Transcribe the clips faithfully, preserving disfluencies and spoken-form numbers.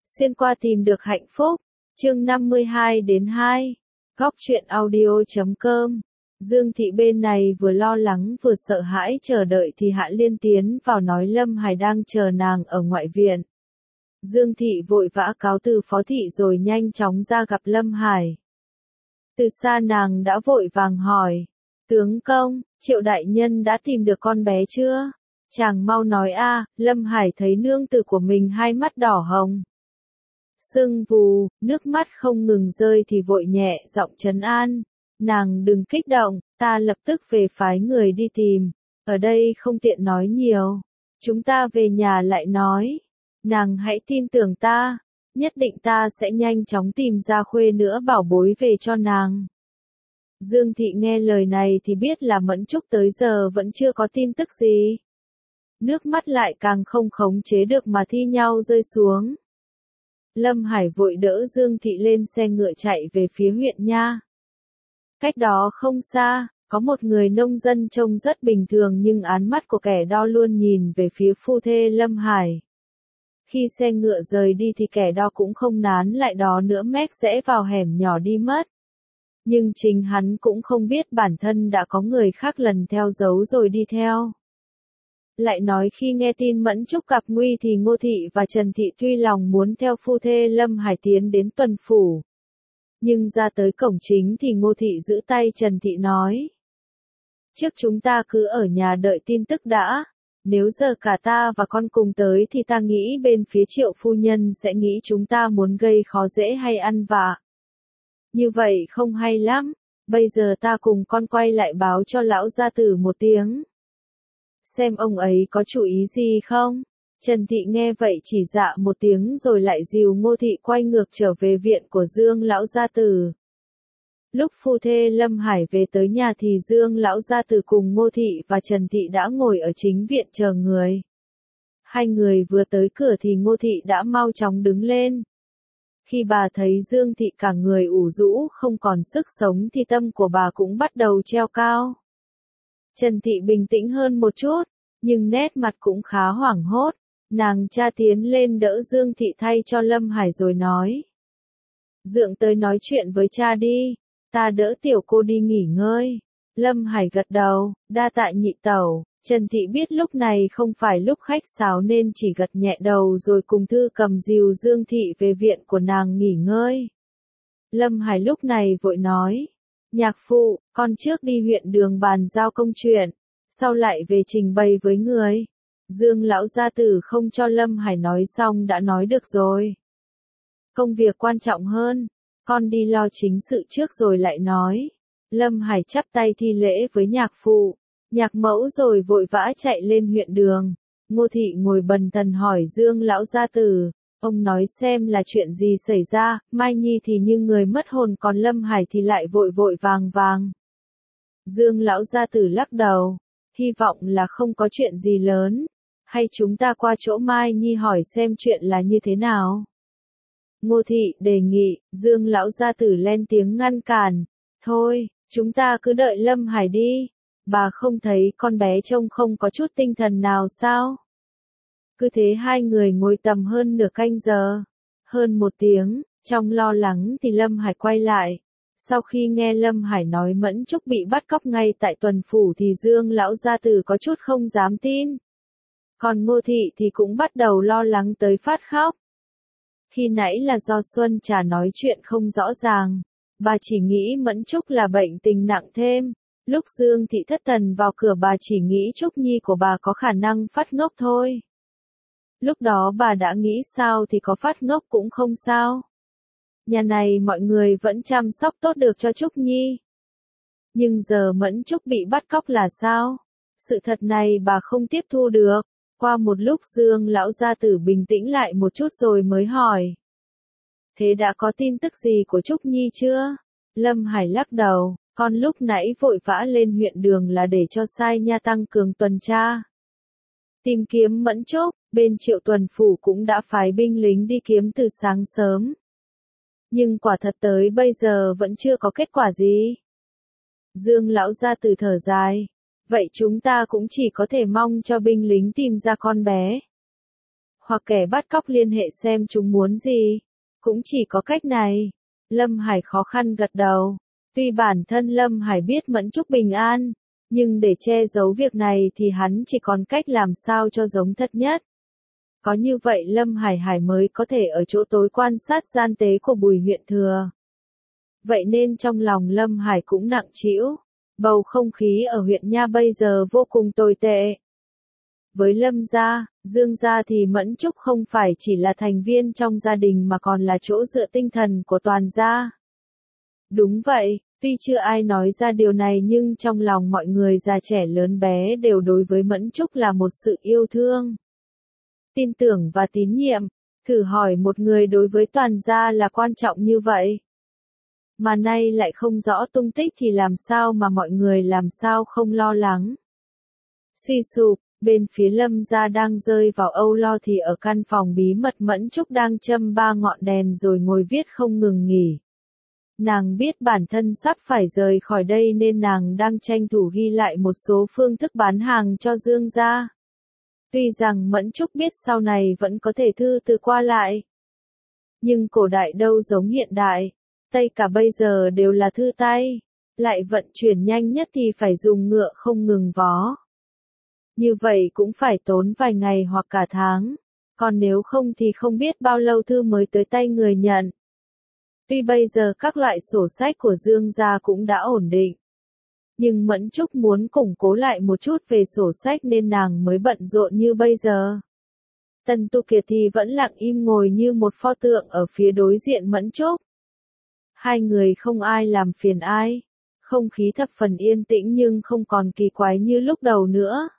Xuyên qua tìm được hạnh phúc. Chương năm mươi hai đến hai. Góc truyện audio chấm com. Dương Thị bên này vừa lo lắng vừa sợ hãi chờ đợi thì Hạ Liên tiến vào nói Lâm Hải đang chờ nàng ở ngoại viện. Dương Thị vội vã cáo từ Phó Thị rồi nhanh chóng ra gặp Lâm Hải. Từ xa nàng đã vội vàng hỏi. Tướng công, Triệu đại nhân đã tìm được con bé chưa? Chàng mau nói a. Lâm Hải thấy nương tử của mình hai mắt đỏ hồng. Sưng vù, nước mắt không ngừng rơi thì vội nhẹ giọng trấn an. Nàng đừng kích động, ta lập tức về phái người đi tìm. Ở đây không tiện nói nhiều. Chúng ta về nhà lại nói. Nàng hãy tin tưởng ta. Nhất định ta sẽ nhanh chóng tìm ra khuê nữa bảo bối về cho nàng. Dương Thị nghe lời này thì biết là Mẫn Trúc tới giờ vẫn chưa có tin tức gì. Nước mắt lại càng không khống chế được mà thi nhau rơi xuống. Lâm Hải vội đỡ Dương Thị lên xe ngựa chạy về phía huyện nha. Cách đó không xa, có một người nông dân trông rất bình thường nhưng ánh mắt của kẻ đo luôn nhìn về phía phu thê Lâm Hải. Khi xe ngựa rời đi thì kẻ đo cũng không nán lại đó nữa mét rẽ vào hẻm nhỏ đi mất. Nhưng chính hắn cũng không biết bản thân đã có người khác lần theo dấu rồi đi theo. Lại nói khi nghe tin Mẫn Trúc gặp nguy thì Ngô Thị và Trần Thị tuy lòng muốn theo phu thê Lâm Hải tiến đến tuần phủ. Nhưng ra tới cổng chính thì Ngô Thị giữ tay Trần Thị nói. Trước chúng ta cứ ở nhà đợi tin tức đã. Nếu giờ cả ta và con cùng tới thì ta nghĩ bên phía Triệu phu nhân sẽ nghĩ chúng ta muốn gây khó dễ hay ăn vạ. Như vậy không hay lắm. Bây giờ ta cùng con quay lại báo cho lão gia tử một tiếng. Xem ông ấy có chủ ý gì không? Trần Thị nghe vậy chỉ dạ một tiếng rồi lại dìu Ngô Thị quay ngược trở về viện của Dương lão gia tử. Lúc phu thê Lâm Hải về tới nhà thì Dương lão gia tử cùng Ngô Thị và Trần Thị đã ngồi ở chính viện chờ người. Hai người vừa tới cửa thì Ngô Thị đã mau chóng đứng lên. Khi bà thấy Dương Thị cả người ủ rũ không còn sức sống thì tâm của bà cũng bắt đầu treo cao. Trần Thị bình tĩnh hơn một chút, nhưng nét mặt cũng khá hoảng hốt. Nàng cha tiến lên đỡ Dương Thị thay cho Lâm Hải rồi nói. Dượng tới nói chuyện với cha đi, ta đỡ tiểu cô đi nghỉ ngơi. Lâm Hải gật đầu, đa tạ nhị tẩu. Trần Thị biết lúc này không phải lúc khách sáo nên chỉ gật nhẹ đầu rồi cùng Thư cầm dìu Dương Thị về viện của nàng nghỉ ngơi. Lâm Hải lúc này vội nói. Nhạc phụ, con trước đi huyện đường bàn giao công chuyện, sau lại về trình bày với người. Dương lão gia tử không cho Lâm Hải nói xong đã nói được rồi. Công việc quan trọng hơn, con đi lo chính sự trước rồi lại nói. Lâm Hải chắp tay thi lễ với nhạc phụ, nhạc mẫu rồi vội vã chạy lên huyện đường. Ngô Thị ngồi bần thần hỏi Dương lão gia tử. Ông nói xem là chuyện gì xảy ra, Mai Nhi thì như người mất hồn còn Lâm Hải thì lại vội vội vàng vàng. Dương lão gia tử lắc đầu, hy vọng là không có chuyện gì lớn, hay chúng ta qua chỗ Mai Nhi hỏi xem chuyện là như thế nào. Ngô Thị đề nghị, Dương lão gia tử lên tiếng ngăn cản, thôi, chúng ta cứ đợi Lâm Hải đi, bà không thấy con bé trông không có chút tinh thần nào sao? Cứ thế hai người ngồi tầm hơn nửa canh giờ, hơn một tiếng, trong lo lắng thì Lâm Hải quay lại. Sau khi nghe Lâm Hải nói Mẫn Trúc bị bắt cóc ngay tại tuần phủ thì Dương lão gia tử có chút không dám tin. Còn Ngô Thị thì cũng bắt đầu lo lắng tới phát khóc. Khi nãy là do Xuân Trà nói chuyện không rõ ràng, bà chỉ nghĩ Mẫn Trúc là bệnh tình nặng thêm. Lúc Dương Thị thất thần vào cửa bà chỉ nghĩ Trúc Nhi của bà có khả năng phát ngốc thôi. Lúc đó bà đã nghĩ sao thì có phát ngốc cũng không sao. Nhà này mọi người vẫn chăm sóc tốt được cho Trúc Nhi. Nhưng giờ Mẫn Trúc bị bắt cóc là sao? Sự thật này bà không tiếp thu được. Qua một lúc Dương lão gia tử bình tĩnh lại một chút rồi mới hỏi. Thế đã có tin tức gì của Trúc Nhi chưa? Lâm Hải lắc đầu, con lúc nãy vội vã lên huyện đường là để cho sai nha tăng cường tuần tra. Tìm kiếm Mẫn Trúc, bên Triệu tuần phủ cũng đã phái binh lính đi kiếm từ sáng sớm. Nhưng quả thật tới bây giờ vẫn chưa có kết quả gì. Dương lão gia tử thở dài. Vậy chúng ta cũng chỉ có thể mong cho binh lính tìm ra con bé. hoặc kẻ bắt cóc liên hệ xem chúng muốn gì. Cũng chỉ có cách này. Lâm Hải khó khăn gật đầu. Tuy bản thân Lâm Hải biết Mẫn Trúc bình an, nhưng để che giấu việc này thì hắn chỉ còn cách làm sao cho giống thật nhất. Có như vậy Lâm Hải Hải mới có thể ở chỗ tối quan sát gian tế của Bùi huyện thừa. Vậy nên trong lòng Lâm Hải cũng nặng trĩu. Bầu không khí ở huyện Nha bây giờ vô cùng tồi tệ. Với Lâm gia, Dương gia thì Mẫn Trúc không phải chỉ là thành viên trong gia đình mà còn là chỗ dựa tinh thần của toàn gia. Đúng vậy, tuy chưa ai nói ra điều này nhưng trong lòng mọi người già trẻ lớn bé đều đối với Mẫn Trúc là một sự yêu thương, tin tưởng và tín nhiệm. Thử hỏi một người đối với toàn gia là quan trọng như vậy, mà nay lại không rõ tung tích thì làm sao mà mọi người làm sao không lo lắng. Suy sụp, bên phía Lâm gia đang rơi vào âu lo thì ở căn phòng bí mật Mẫn Trúc đang châm ba ngọn đèn rồi ngồi viết không ngừng nghỉ. Nàng biết bản thân sắp phải rời khỏi đây nên nàng đang tranh thủ ghi lại một số phương thức bán hàng cho Dương gia. Tuy rằng Mẫn Trúc biết sau này vẫn có thể thư từ qua lại, nhưng cổ đại đâu giống hiện đại, Tây cả bây giờ đều là thư tay, lại vận chuyển nhanh nhất thì phải dùng ngựa không ngừng vó. Như vậy cũng phải tốn vài ngày hoặc cả tháng, còn nếu không thì không biết bao lâu thư mới tới tay người nhận. Tuy bây giờ các loại sổ sách của Dương gia cũng đã ổn định, nhưng Mẫn Trúc muốn củng cố lại một chút về sổ sách nên nàng mới bận rộn như bây giờ. Tần Tu Kiệt thì vẫn lặng im ngồi như một pho tượng ở phía đối diện Mẫn Trúc. Hai người không ai làm phiền ai, không khí thập phần yên tĩnh nhưng không còn kỳ quái như lúc đầu nữa.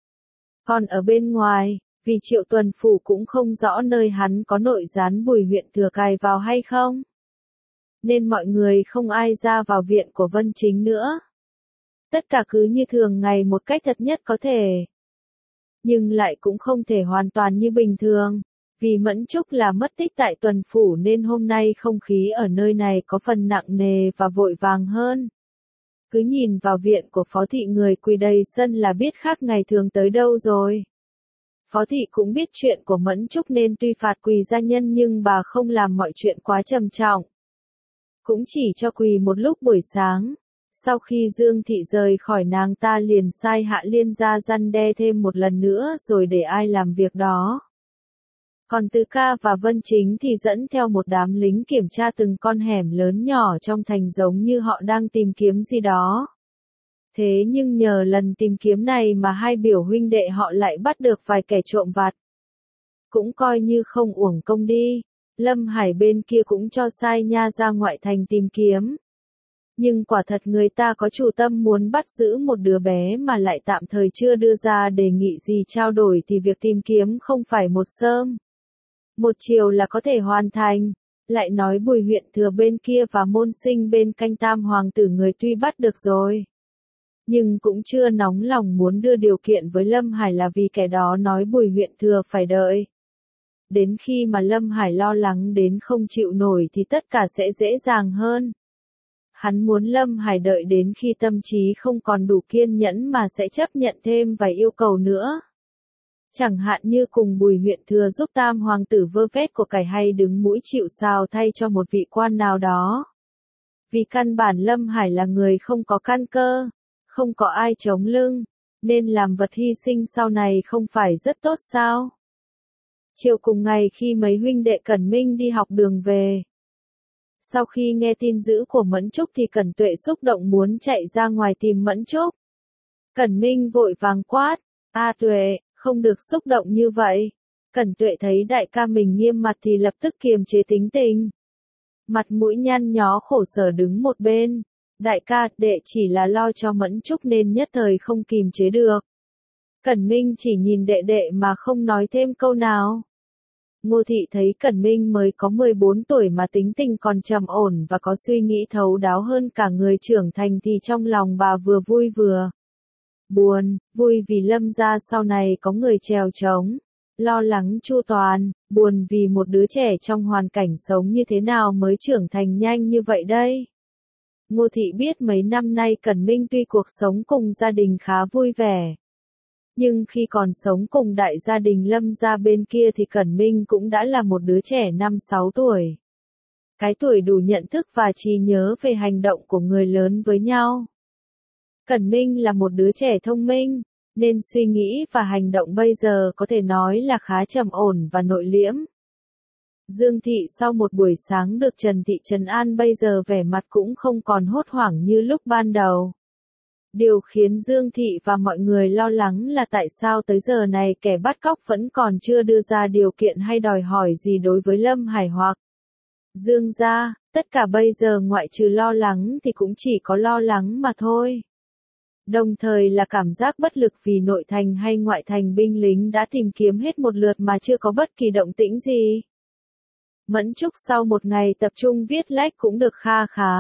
Còn ở bên ngoài, vì Triệu Tuần Phủ cũng không rõ nơi hắn có nội gián Bùi huyện thừa cài vào hay không, nên mọi người không ai ra vào viện của Vân Chính nữa. Tất cả cứ như thường ngày một cách thật nhất có thể. Nhưng lại cũng không thể hoàn toàn như bình thường, vì Mẫn Trúc là mất tích tại Tuần Phủ nên hôm nay không khí ở nơi này có phần nặng nề và vội vàng hơn. Cứ nhìn vào viện của Phó Thị người quỳ đầy sân là biết khác ngày thường tới đâu rồi. Phó Thị cũng biết chuyện của Mẫn Trúc nên tuy phạt quỳ gia nhân nhưng bà không làm mọi chuyện quá trầm trọng. Cũng chỉ cho quỳ một lúc buổi sáng. Sau khi Dương Thị rời khỏi nàng ta liền sai Hạ Liên ra răn đe thêm một lần nữa rồi để ai làm việc đó. Còn Từ Ca và Vân Chính thì dẫn theo một đám lính kiểm tra từng con hẻm lớn nhỏ trong thành giống như họ đang tìm kiếm gì đó. Thế nhưng nhờ lần tìm kiếm này mà hai biểu huynh đệ họ lại bắt được vài kẻ trộm vặt. Cũng coi như không uổng công đi. Lâm Hải bên kia cũng cho sai nha ra ngoại thành tìm kiếm. Nhưng quả thật người ta có chủ tâm muốn bắt giữ một đứa bé mà lại tạm thời chưa đưa ra đề nghị gì trao đổi thì việc tìm kiếm không phải một sớm một chiều là có thể hoàn thành. Lại nói Bùi huyện thừa bên kia và Môn Sinh bên canh Tam hoàng tử người tuy bắt được rồi, nhưng cũng chưa nóng lòng muốn đưa điều kiện với Lâm Hải là vì kẻ đó nói Bùi huyện thừa phải đợi. Đến khi mà Lâm Hải lo lắng đến không chịu nổi thì tất cả sẽ dễ dàng hơn. Hắn muốn Lâm Hải đợi đến khi tâm trí không còn đủ kiên nhẫn mà sẽ chấp nhận thêm vài yêu cầu nữa. Chẳng hạn như cùng Bùi huyện thừa giúp Tam hoàng tử vơ vét của cải hay đứng mũi chịu sào thay cho một vị quan nào đó. Vì căn bản Lâm Hải là người không có căn cơ, không có ai chống lưng, nên làm vật hy sinh sau này không phải rất tốt sao? Chiều cùng ngày khi mấy huynh đệ Cẩn Minh đi học đường về, sau khi nghe tin dữ của Mẫn Trúc thì Cẩn Tuệ xúc động muốn chạy ra ngoài tìm Mẫn Trúc. Cẩn Minh vội vàng quát, "A Tuệ, không được xúc động như vậy." Cẩn Tuệ thấy đại ca mình nghiêm mặt thì lập tức kiềm chế tính tình. Mặt mũi nhăn nhó khổ sở đứng một bên. "Đại ca, đệ chỉ là lo cho Mẫn Trúc nên nhất thời không kìm chế được." Cẩn Minh chỉ nhìn đệ đệ mà không nói thêm câu nào. Ngô Thị thấy Cẩn Minh mới có mười bốn tuổi mà tính tình còn trầm ổn và có suy nghĩ thấu đáo hơn cả người trưởng thành thì trong lòng bà vừa vui vừa buồn. Vui vì Lâm gia sau này có người chèo chống, lo lắng chu toàn, buồn vì một đứa trẻ trong hoàn cảnh sống như thế nào mới trưởng thành nhanh như vậy đây. Ngô Thị biết mấy năm nay Cẩn Minh tuy cuộc sống cùng gia đình khá vui vẻ, Nhưng khi còn sống cùng đại gia đình Lâm gia bên kia thì Cẩn Minh cũng đã là một đứa trẻ năm sáu tuổi. Cái tuổi đủ nhận thức và trí nhớ về hành động của người lớn với nhau. Cẩn Minh là một đứa trẻ thông minh, nên suy nghĩ và hành động bây giờ có thể nói là khá trầm ổn và nội liễm. Dương Thị sau một buổi sáng được Trần Thị trấn an bây giờ vẻ mặt cũng không còn hốt hoảng như lúc ban đầu. Điều khiến Dương Thị và mọi người lo lắng là tại sao tới giờ này kẻ bắt cóc vẫn còn chưa đưa ra điều kiện hay đòi hỏi gì đối với Lâm Hải hoặc Dương gia, tất cả bây giờ ngoại trừ lo lắng thì cũng chỉ có lo lắng mà thôi. Đồng thời là cảm giác bất lực vì nội thành hay ngoại thành binh lính đã tìm kiếm hết một lượt mà chưa có bất kỳ động tĩnh gì. Mẫn Trúc sau một ngày tập trung viết lách cũng được kha khá.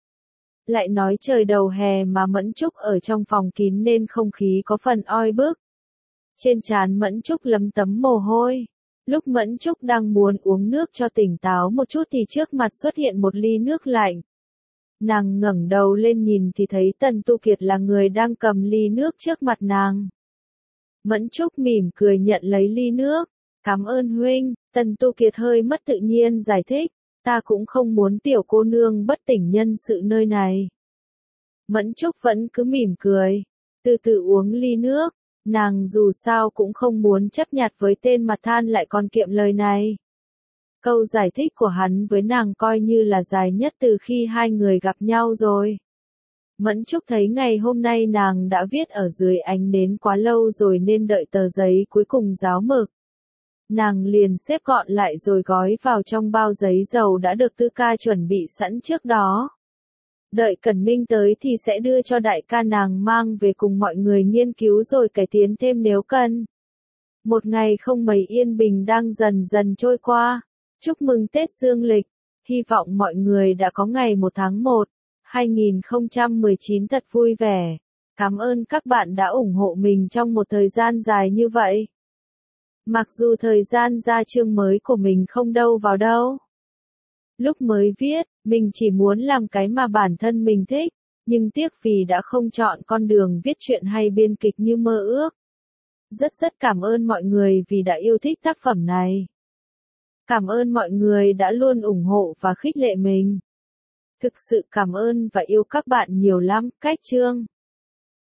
Lại nói trời đầu hè mà Mẫn Trúc ở trong phòng kín nên không khí có phần oi bức. Trên trán Mẫn Trúc lấm tấm mồ hôi. Lúc Mẫn Trúc đang muốn uống nước cho tỉnh táo một chút thì trước mặt xuất hiện một ly nước lạnh. Nàng ngẩng đầu lên nhìn thì thấy Tần Tu Kiệt là người đang cầm ly nước trước mặt nàng. Mẫn Trúc mỉm cười nhận lấy ly nước. Cảm ơn huynh, Tần Tu Kiệt hơi mất tự nhiên giải thích. Ta cũng không muốn tiểu cô nương bất tỉnh nhân sự nơi này. Mẫn Trúc vẫn cứ mỉm cười. Từ từ uống ly nước. Nàng dù sao cũng không muốn chấp nhặt với tên mặt than lại còn kiệm lời này. Câu giải thích của hắn với nàng coi như là dài nhất từ khi hai người gặp nhau rồi. Mẫn Trúc thấy ngày hôm nay nàng đã viết ở dưới ánh nến quá lâu rồi nên đợi tờ giấy cuối cùng ráo mực. Nàng liền xếp gọn lại rồi gói vào trong bao giấy dầu đã được Tư ca chuẩn bị sẵn trước đó. Đợi Cẩn Minh tới thì sẽ đưa cho đại ca nàng mang về cùng mọi người nghiên cứu rồi cải tiến thêm nếu cần. Một ngày không mấy yên bình đang dần dần trôi qua. Chúc mừng Tết Dương lịch. Hy vọng mọi người đã có ngày một tháng một, hai nghìn không trăm mười chín thật vui vẻ. Cảm ơn các bạn đã ủng hộ mình trong một thời gian dài như vậy. Mặc dù thời gian ra chương mới của mình không đâu vào đâu. Lúc mới viết, mình chỉ muốn làm cái mà bản thân mình thích, nhưng tiếc vì đã không chọn con đường viết truyện hay biên kịch như mơ ước. Rất rất cảm ơn mọi người vì đã yêu thích tác phẩm này. Cảm ơn mọi người đã luôn ủng hộ và khích lệ mình. Thực sự cảm ơn và yêu các bạn nhiều lắm. Cách chương